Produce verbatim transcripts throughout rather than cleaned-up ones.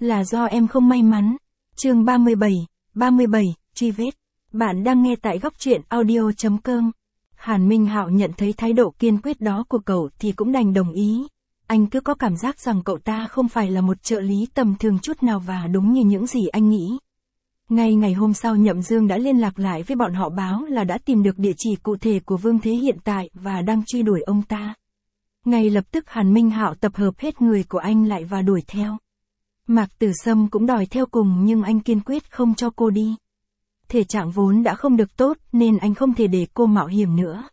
là do em không may mắn. Chương ba mươi bảy, ba mươi bảy, truy vết. Bạn đang nghe tại góc truyện audio chấm com. Hàn Minh Hạo nhận thấy thái độ kiên quyết đó của cậu thì cũng đành đồng ý. Anh cứ có cảm giác rằng cậu ta không phải là một trợ lý tầm thường chút nào và đúng như những gì anh nghĩ. Ngay ngày hôm sau Nhậm Dương đã liên lạc lại với bọn họ báo là đã tìm được địa chỉ cụ thể của Vương Thế hiện tại và đang truy đuổi ông ta. Ngay lập tức Hàn Minh Hạo tập hợp hết người của anh lại và đuổi theo. Mạc Tử Sâm cũng đòi theo cùng nhưng anh kiên quyết không cho cô đi. Thể trạng vốn đã không được tốt nên anh không thể để cô mạo hiểm nữa.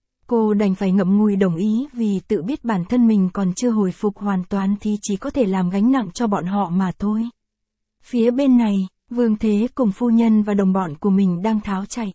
Cô đành phải ngậm ngùi đồng ý vì tự biết bản thân mình còn chưa hồi phục hoàn toàn thì chỉ có thể làm gánh nặng cho bọn họ mà thôi. Phía bên này, Vương Thế cùng phu nhân và đồng bọn của mình đang tháo chạy.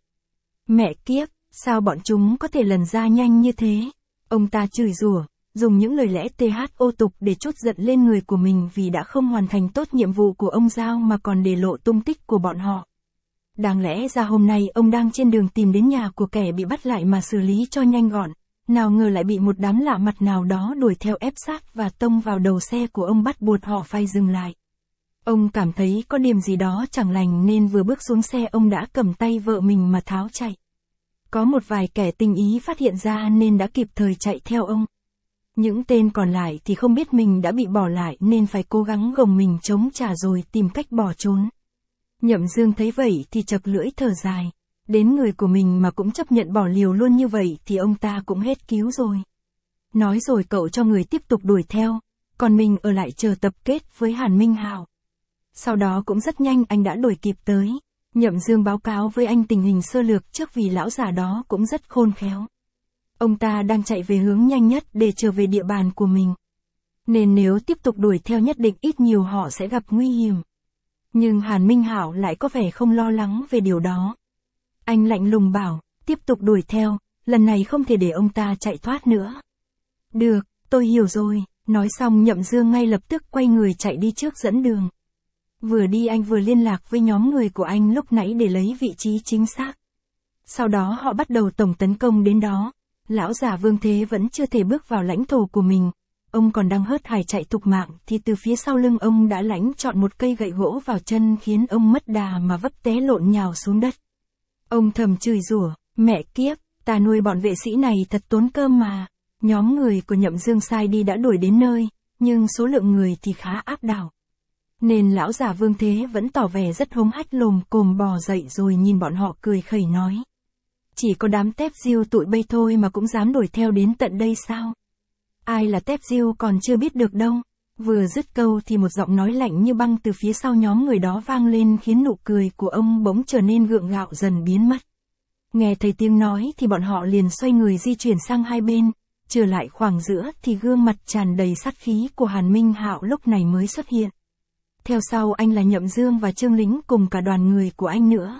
Mẹ kiếp, sao bọn chúng có thể lần ra nhanh như thế? Ông ta chửi rủa, dùng những lời lẽ thô tục để trút giận lên người của mình vì đã không hoàn thành tốt nhiệm vụ của ông giao mà còn để lộ tung tích của bọn họ. Đáng lẽ ra hôm nay ông đang trên đường tìm đến nhà của kẻ bị bắt lại mà xử lý cho nhanh gọn, nào ngờ lại bị một đám lạ mặt nào đó đuổi theo ép sát và tông vào đầu xe của ông bắt buộc họ phải dừng lại. Ông cảm thấy có điểm gì đó chẳng lành nên vừa bước xuống xe ông đã cầm tay vợ mình mà tháo chạy. Có một vài kẻ tinh ý phát hiện ra nên đã kịp thời chạy theo ông. Những tên còn lại thì không biết mình đã bị bỏ lại nên phải cố gắng gồng mình chống trả rồi tìm cách bỏ trốn. Nhậm Dương thấy vậy thì chật lưỡi thở dài. Đến người của mình mà cũng chấp nhận bỏ liều luôn như vậy thì ông ta cũng hết cứu rồi. Nói rồi cậu cho người tiếp tục đuổi theo, còn mình ở lại chờ tập kết với Hàn Minh Hạo. Sau đó cũng rất nhanh anh đã đuổi kịp tới. Nhậm Dương báo cáo với anh tình hình sơ lược trước vì lão già đó cũng rất khôn khéo. Ông ta đang chạy về hướng nhanh nhất để trở về địa bàn của mình. Nên nếu tiếp tục đuổi theo nhất định ít nhiều họ sẽ gặp nguy hiểm. Nhưng Hàn Minh Hạo lại có vẻ không lo lắng về điều đó. Anh lạnh lùng bảo, tiếp tục đuổi theo, lần này không thể để ông ta chạy thoát nữa. Được, tôi hiểu rồi, nói xong Nhậm Dương ngay lập tức quay người chạy đi trước dẫn đường. Vừa đi anh vừa liên lạc với nhóm người của anh lúc nãy để lấy vị trí chính xác. Sau đó họ bắt đầu tổng tấn công đến đó. Lão già Vương Thế vẫn chưa thể bước vào lãnh thổ của mình. Ông còn đang hớt hải chạy thục mạng thì từ phía sau lưng ông đã lãnh chọn một cây gậy gỗ vào chân khiến ông mất đà mà vấp té lộn nhào xuống đất. Ông thầm chửi rủa, mẹ kiếp, ta nuôi bọn vệ sĩ này thật tốn cơm mà. Nhóm người của Nhậm Dương sai đi đã đuổi đến nơi, nhưng số lượng người thì khá áp đảo. Nên lão già Vương Thế vẫn tỏ vẻ rất hống hách lồm cồm bò dậy rồi nhìn bọn họ cười khẩy nói. Chỉ có đám tép diêu tụi bây thôi mà cũng dám đuổi theo đến tận đây sao? Ai là tép diêu còn chưa biết được đâu. Vừa dứt câu thì một giọng nói lạnh như băng từ phía sau nhóm người đó vang lên khiến nụ cười của ông bỗng trở nên gượng gạo dần biến mất. Nghe thấy tiếng nói thì bọn họ liền xoay người di chuyển sang hai bên, trở lại khoảng giữa thì gương mặt tràn đầy sát khí của Hàn Minh Hạo lúc này mới xuất hiện. Theo sau anh là Nhậm Dương và Trương Lính cùng cả đoàn người của anh nữa.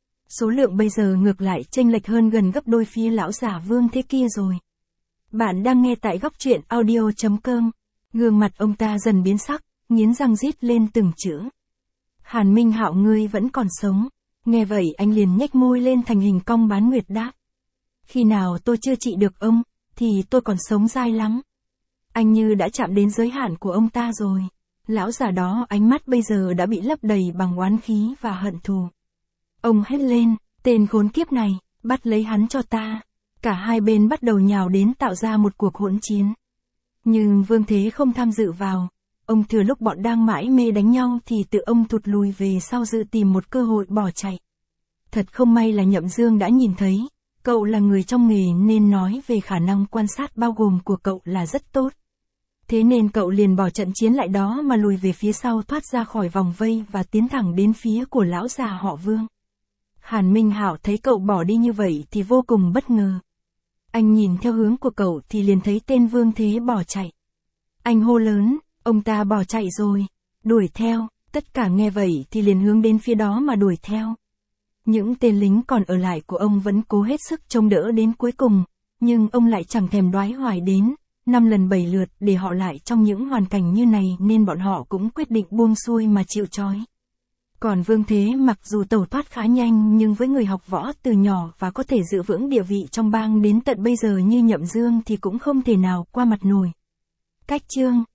Số lượng bây giờ ngược lại chênh lệch hơn gần gấp đôi phía lão giả Vương Thế kia rồi. Bạn đang nghe tại góc truyện audio chấm com. Gương mặt ông ta dần biến sắc, nghiến răng rít lên từng chữ. Hàn Minh Hạo ngươi vẫn còn sống. Nghe vậy anh liền nhếch môi lên thành hình cong bán nguyệt đáp. Khi nào tôi chưa trị được ông, thì tôi còn sống dai lắm. Anh như đã chạm đến giới hạn của ông ta rồi. Lão già đó ánh mắt bây giờ đã bị lấp đầy bằng oán khí và hận thù. Ông hét lên, tên khốn kiếp này, bắt lấy hắn cho ta. Cả hai bên bắt đầu nhào đến tạo ra một cuộc hỗn chiến. Nhưng Vương Thế không tham dự vào. Ông thừa lúc bọn đang mãi mê đánh nhau thì tự ông thụt lùi về sau dự tìm một cơ hội bỏ chạy. Thật không may là Nhậm Dương đã nhìn thấy. Cậu là người trong nghề nên nói về khả năng quan sát bao gồm của cậu là rất tốt. Thế nên cậu liền bỏ trận chiến lại đó mà lùi về phía sau thoát ra khỏi vòng vây và tiến thẳng đến phía của lão già họ Vương. Hàn Minh Hạo thấy cậu bỏ đi như vậy thì vô cùng bất ngờ. Anh nhìn theo hướng của cậu thì liền thấy tên Vương Thế bỏ chạy. Anh hô lớn, ông ta bỏ chạy rồi, đuổi theo, tất cả nghe vậy thì liền hướng đến phía đó mà đuổi theo. Những tên lính còn ở lại của ông vẫn cố hết sức trông đỡ đến cuối cùng, nhưng ông lại chẳng thèm đoái hoài đến. Năm lần bảy lượt để họ lại trong những hoàn cảnh như này nên bọn họ cũng quyết định buông xuôi mà chịu trói. Còn Vương Thế mặc dù tẩu thoát khá nhanh nhưng với người học võ từ nhỏ và có thể giữ vững địa vị trong bang đến tận bây giờ như Nhậm Dương thì cũng không thể nào qua mặt nổi. Cách chương